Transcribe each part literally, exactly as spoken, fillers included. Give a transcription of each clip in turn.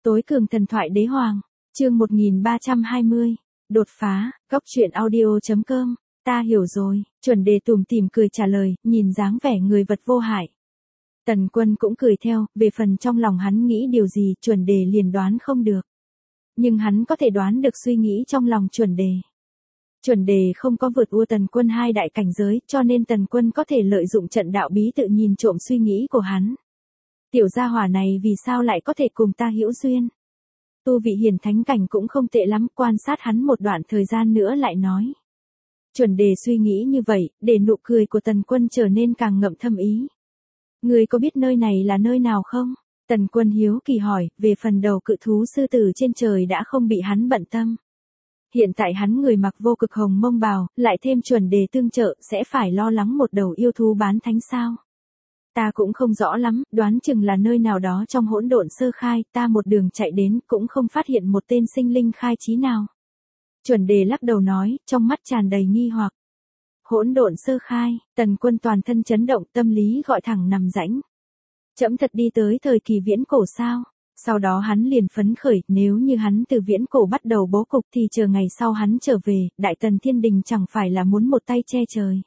Tối cường thần thoại đế hoàng, chương một nghìn ba trăm hai mươi, đột phá, góc truyện audio chấm com, ta hiểu rồi, chuẩn đề tủm tỉm cười trả lời, nhìn dáng vẻ người vật vô hại. Tần Quân cũng cười theo, về phần trong lòng hắn nghĩ điều gì chuẩn đề liền đoán không được. Nhưng hắn có thể đoán được suy nghĩ trong lòng chuẩn đề. Chuẩn đề không có vượt ua Tần Quân hai đại cảnh giới, cho nên Tần Quân có thể lợi dụng trận đạo bí tự nhìn trộm suy nghĩ của hắn. Tiểu gia hỏa này vì sao lại có thể cùng ta hữu duyên? Tu vị hiền thánh cảnh cũng không tệ lắm, quan sát hắn một đoạn thời gian nữa lại nói. Chuẩn đề suy nghĩ như vậy, để nụ cười của Tần Quân trở nên càng ngậm thâm ý. Ngươi có biết nơi này là nơi nào không? Tần Quân hiếu kỳ hỏi, về phần đầu cự thú sư tử trên trời đã không bị hắn bận tâm. Hiện tại hắn người mặc vô cực hồng mông bào, lại thêm chuẩn đề tương trợ, sẽ phải lo lắng một đầu yêu thú bán thánh sao? Ta cũng không rõ lắm, đoán chừng là nơi nào đó trong hỗn độn sơ khai, ta một đường chạy đến cũng không phát hiện một tên sinh linh khai trí nào. Chuẩn đề lắc đầu nói, trong mắt tràn đầy nghi hoặc. Hỗn độn sơ khai, Tần Quân toàn thân chấn động, tâm lý gọi thẳng nằm rãnh. Chẫm thật đi tới thời kỳ viễn cổ sao? Sau đó hắn liền phấn khởi, nếu như hắn từ viễn cổ bắt đầu bố cục thì chờ ngày sau hắn trở về, Đại Tần Thiên Đình chẳng phải là muốn một tay che trời.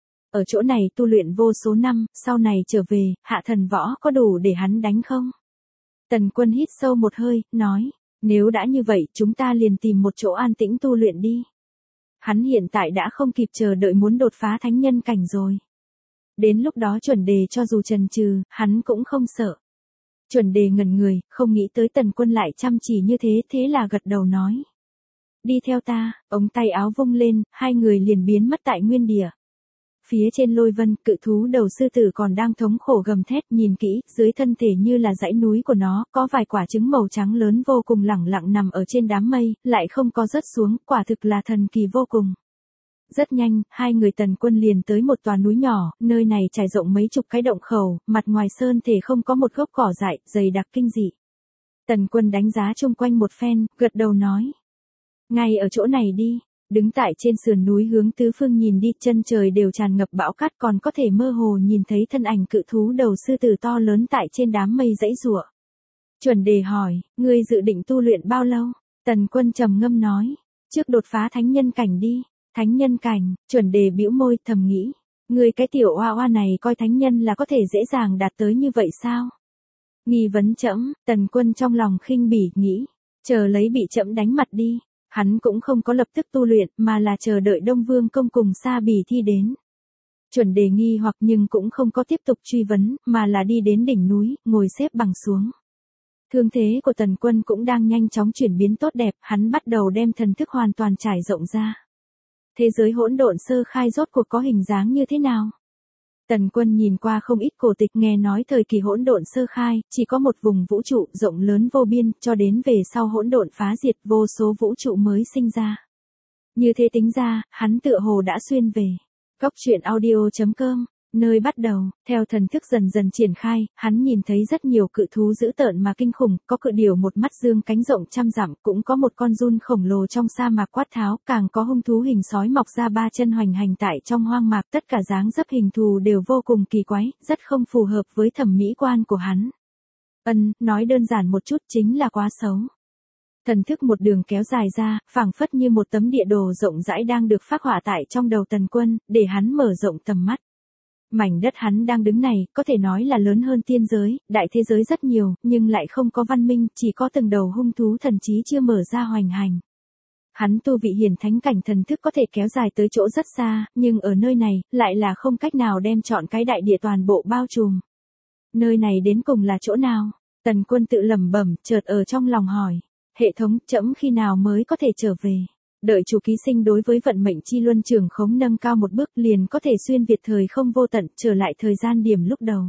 Ở chỗ này tu luyện vô số năm, sau này trở về, hạ thần võ có đủ để hắn đánh không? Tần Quân hít sâu một hơi, nói, nếu đã như vậy chúng ta liền tìm một chỗ an tĩnh tu luyện đi. Hắn hiện tại đã không kịp chờ đợi muốn đột phá thánh nhân cảnh rồi. Đến lúc đó chuẩn đề cho dù chần chừ, hắn cũng không sợ. Chuẩn đề ngẩn người, không nghĩ tới Tần Quân lại chăm chỉ như thế, thế là gật đầu nói. Đi theo ta, ống tay áo vung lên, hai người liền biến mất tại nguyên địa. Phía trên lôi vân, cự thú đầu sư tử còn đang thống khổ gầm thét, nhìn kỹ, dưới thân thể như là dãy núi của nó, có vài quả trứng màu trắng lớn vô cùng lẳng lặng nằm ở trên đám mây, lại không có rớt xuống, quả thực là thần kỳ vô cùng. Rất nhanh, hai người Tần Quân liền tới một tòa núi nhỏ, nơi này trải rộng mấy chục cái động khẩu, mặt ngoài sơn thể không có một gốc cỏ dại, dày đặc kinh dị. Tần Quân đánh giá chung quanh một phen, gật đầu nói. Ngay ở chỗ này đi. Đứng tại trên sườn núi hướng tứ phương nhìn đi, chân trời đều tràn ngập bão cát, còn có thể mơ hồ nhìn thấy thân ảnh cự thú đầu sư tử to lớn tại trên đám mây dãy giụa. Chuẩn đề hỏi, ngươi dự định tu luyện bao lâu? Tần Quân trầm ngâm nói, trước đột phá thánh nhân cảnh đi. Thánh nhân cảnh, chuẩn đề bĩu môi thầm nghĩ, ngươi cái tiểu oa oa này coi thánh nhân là có thể dễ dàng đạt tới như vậy sao? Nghi vấn trẫm, Tần Quân trong lòng khinh bỉ nghĩ, chờ lấy bị trẫm đánh mặt đi. Hắn cũng không có lập tức tu luyện, mà là chờ đợi Đông Vương Công cùng Sa Bì Thi đến. Chuẩn đề nghi hoặc nhưng cũng không có tiếp tục truy vấn, mà là đi đến đỉnh núi, ngồi xếp bằng xuống. Thương thế của Tần Quân cũng đang nhanh chóng chuyển biến tốt đẹp, hắn bắt đầu đem thần thức hoàn toàn trải rộng ra. Thế giới hỗn độn sơ khai rốt cuộc có hình dáng như thế nào? Tần Quân nhìn qua không ít cổ tịch, nghe nói thời kỳ hỗn độn sơ khai, chỉ có một vùng vũ trụ rộng lớn vô biên, cho đến về sau hỗn độn phá diệt, vô số vũ trụ mới sinh ra. Như thế tính ra, hắn tựa hồ đã xuyên về. Góc truyện audio chấm com, nơi bắt đầu, theo thần thức dần dần triển khai, hắn nhìn thấy rất nhiều cự thú dữ tợn mà kinh khủng, có cự điểu một mắt dương cánh rộng trăm dặm, cũng có một con giun khổng lồ trong sa mạc quát tháo, càng có hung thú hình sói mọc ra ba chân hoành hành tại trong hoang mạc, tất cả dáng dấp hình thù đều vô cùng kỳ quái, rất không phù hợp với thẩm mỹ quan của hắn. Ân, nói đơn giản một chút chính là quá xấu. Thần thức một đường kéo dài ra, phảng phất như một tấm địa đồ rộng rãi đang được phác họa tại trong đầu Tần Quân, để hắn mở rộng tầm mắt. Mảnh đất hắn đang đứng này, có thể nói là lớn hơn tiên giới, đại thế giới rất nhiều, nhưng lại không có văn minh, chỉ có từng đầu hung thú thần trí chưa mở ra hoành hành. Hắn tu vị hiển thánh cảnh thần thức có thể kéo dài tới chỗ rất xa, nhưng ở nơi này, lại là không cách nào đem trọn cái đại địa toàn bộ bao trùm. Nơi này đến cùng là chỗ nào? Tần Quân tự lẩm bẩm, chợt ở trong lòng hỏi. Hệ thống, trẫm khi nào mới có thể trở về? Đợi chủ ký sinh đối với vận mệnh chi luân trường khống nâng cao một bước liền có thể xuyên việt thời không vô tận, trở lại thời gian điểm lúc đầu.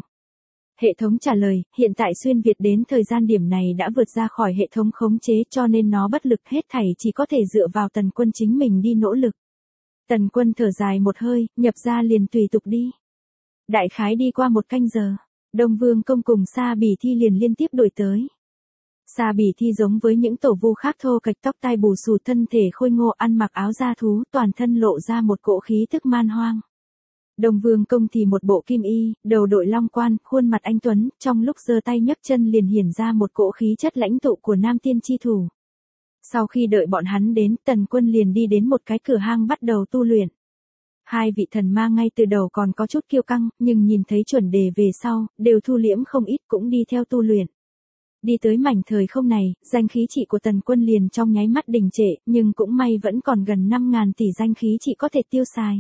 Hệ thống trả lời, hiện tại xuyên việt đến thời gian điểm này đã vượt ra khỏi hệ thống khống chế, cho nên nó bất lực, hết thảy chỉ có thể dựa vào Tần Quân chính mình đi nỗ lực. Tần Quân thở dài một hơi, nhập ra liền tùy tục đi. Đại khái đi qua một canh giờ, Đông Vương Công cùng Sa Bì Thi liền liên tiếp đuổi tới. Sa Bì Thi giống với những tổ vu khác, thô kệch, tóc tai bù xù, thân thể khôi ngô, ăn mặc áo da thú, toàn thân lộ ra một cỗ khí tức man hoang. Đông Vương Công thì một bộ kim y, đầu đội long quan, khuôn mặt anh tuấn, trong lúc giơ tay nhấc chân liền hiển ra một cỗ khí chất lãnh tụ của nam tiên chi thủ. Sau khi đợi bọn hắn đến, Tần Quân liền đi đến một cái cửa hang bắt đầu tu luyện. Hai vị thần ma ngay từ đầu còn có chút kiêu căng, nhưng nhìn thấy chuẩn đề về sau, đều thu liễm không ít cũng đi theo tu luyện. Đi tới mảnh thời không này, danh khí trị của Tần Quân liền trong nháy mắt đình trệ, nhưng cũng may vẫn còn gần năm ngàn tỷ danh khí trị có thể tiêu xài.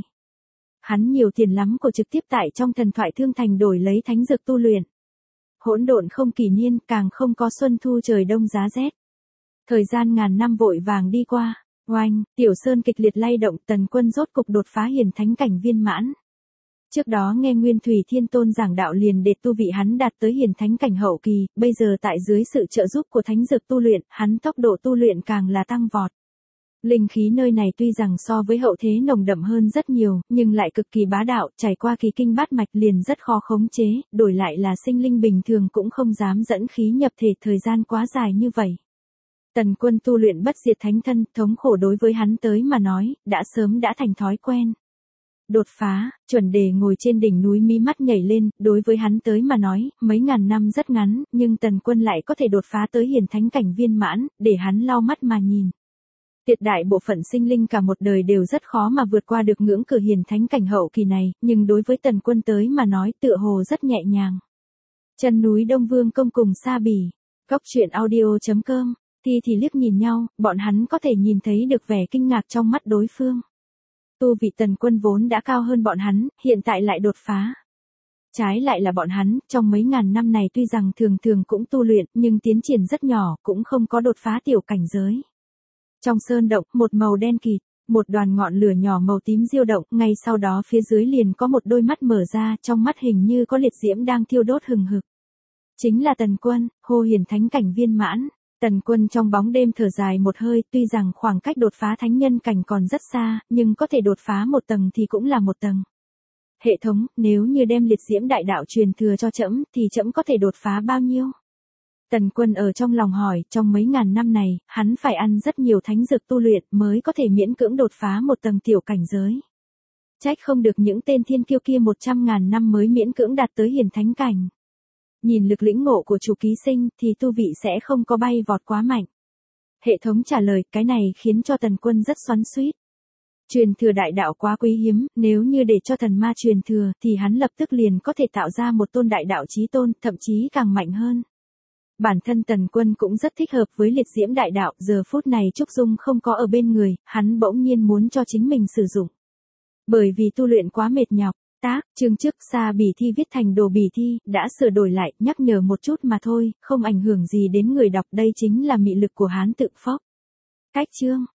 Hắn nhiều tiền lắm của trực tiếp tại trong thần thoại thương thành đổi lấy thánh dược tu luyện. Hỗn độn không kỷ niên, càng không có xuân thu trời đông giá rét. Thời gian ngàn năm vội vàng đi qua, oanh, tiểu sơn kịch liệt lay động, Tần Quân rốt cục đột phá hiển thánh cảnh viên mãn. Trước đó nghe Nguyên Thủy Thiên Tôn giảng đạo liền để tu vị hắn đạt tới hiển thánh cảnh hậu kỳ, bây giờ tại dưới sự trợ giúp của thánh dược tu luyện, hắn tốc độ tu luyện càng là tăng vọt. Linh khí nơi này tuy rằng so với hậu thế nồng đậm hơn rất nhiều, nhưng lại cực kỳ bá đạo, trải qua kỳ kinh bát mạch liền rất khó khống chế, đổi lại là sinh linh bình thường cũng không dám dẫn khí nhập thể thời gian quá dài như vậy. Tần Quân tu luyện bất diệt thánh thân, thống khổ đối với hắn tới mà nói, đã sớm đã thành thói quen. Đột phá, chuẩn đề ngồi trên đỉnh núi mí mắt nhảy lên, đối với hắn tới mà nói, mấy ngàn năm rất ngắn, nhưng Tần Quân lại có thể đột phá tới hiển thánh cảnh viên mãn, để hắn lau mắt mà nhìn. Tuyệt đại bộ phận sinh linh cả một đời đều rất khó mà vượt qua được ngưỡng cửa hiển thánh cảnh hậu kỳ này, nhưng đối với Tần Quân tới mà nói tựa hồ rất nhẹ nhàng. Chân núi Đông Vương Công cùng Sa Bỉ, Cốc Truyện Audio chấm com, Thi thì liếc nhìn nhau, bọn hắn có thể nhìn thấy được vẻ kinh ngạc trong mắt đối phương. Tu vị Tần Quân vốn đã cao hơn bọn hắn, hiện tại lại đột phá. Trái lại là bọn hắn, trong mấy ngàn năm này tuy rằng thường thường cũng tu luyện, nhưng tiến triển rất nhỏ, cũng không có đột phá tiểu cảnh giới. Trong sơn động, một màu đen kịt, một đoàn ngọn lửa nhỏ màu tím diêu động, ngay sau đó phía dưới liền có một đôi mắt mở ra, trong mắt hình như có liệt diễm đang thiêu đốt hừng hực. Chính là Tần Quân, hô hiển thánh cảnh viên mãn. Tần Quân trong bóng đêm thở dài một hơi, tuy rằng khoảng cách đột phá thánh nhân cảnh còn rất xa, nhưng có thể đột phá một tầng thì cũng là một tầng. Hệ thống, nếu như đem liệt diễm đại đạo truyền thừa cho trẫm, thì trẫm có thể đột phá bao nhiêu? Tần Quân ở trong lòng hỏi, trong mấy ngàn năm này, hắn phải ăn rất nhiều thánh dược tu luyện mới có thể miễn cưỡng đột phá một tầng tiểu cảnh giới. Trách không được những tên thiên kiêu kia một trăm ngàn năm mới miễn cưỡng đạt tới hiển thánh cảnh. Nhìn lực lĩnh ngộ của chủ ký sinh thì tu vị sẽ không có bay vọt quá mạnh. Hệ thống trả lời, cái này khiến cho Tần Quân rất xoắn xuýt. Truyền thừa đại đạo quá quý hiếm, nếu như để cho thần ma truyền thừa thì hắn lập tức liền có thể tạo ra một tôn đại đạo chí tôn, thậm chí càng mạnh hơn. Bản thân Tần Quân cũng rất thích hợp với liệt diễm đại đạo, giờ phút này Trúc Dung không có ở bên người, hắn bỗng nhiên muốn cho chính mình sử dụng. Bởi vì tu luyện quá mệt nhọc. Tác, chương trước Sa Bỉ thi viết thành Đồ Bỉ thi, đã sửa đổi lại, nhắc nhở một chút mà thôi, không ảnh hưởng gì đến người đọc, đây chính là mị lực của Hán tự phốc. Cách chương,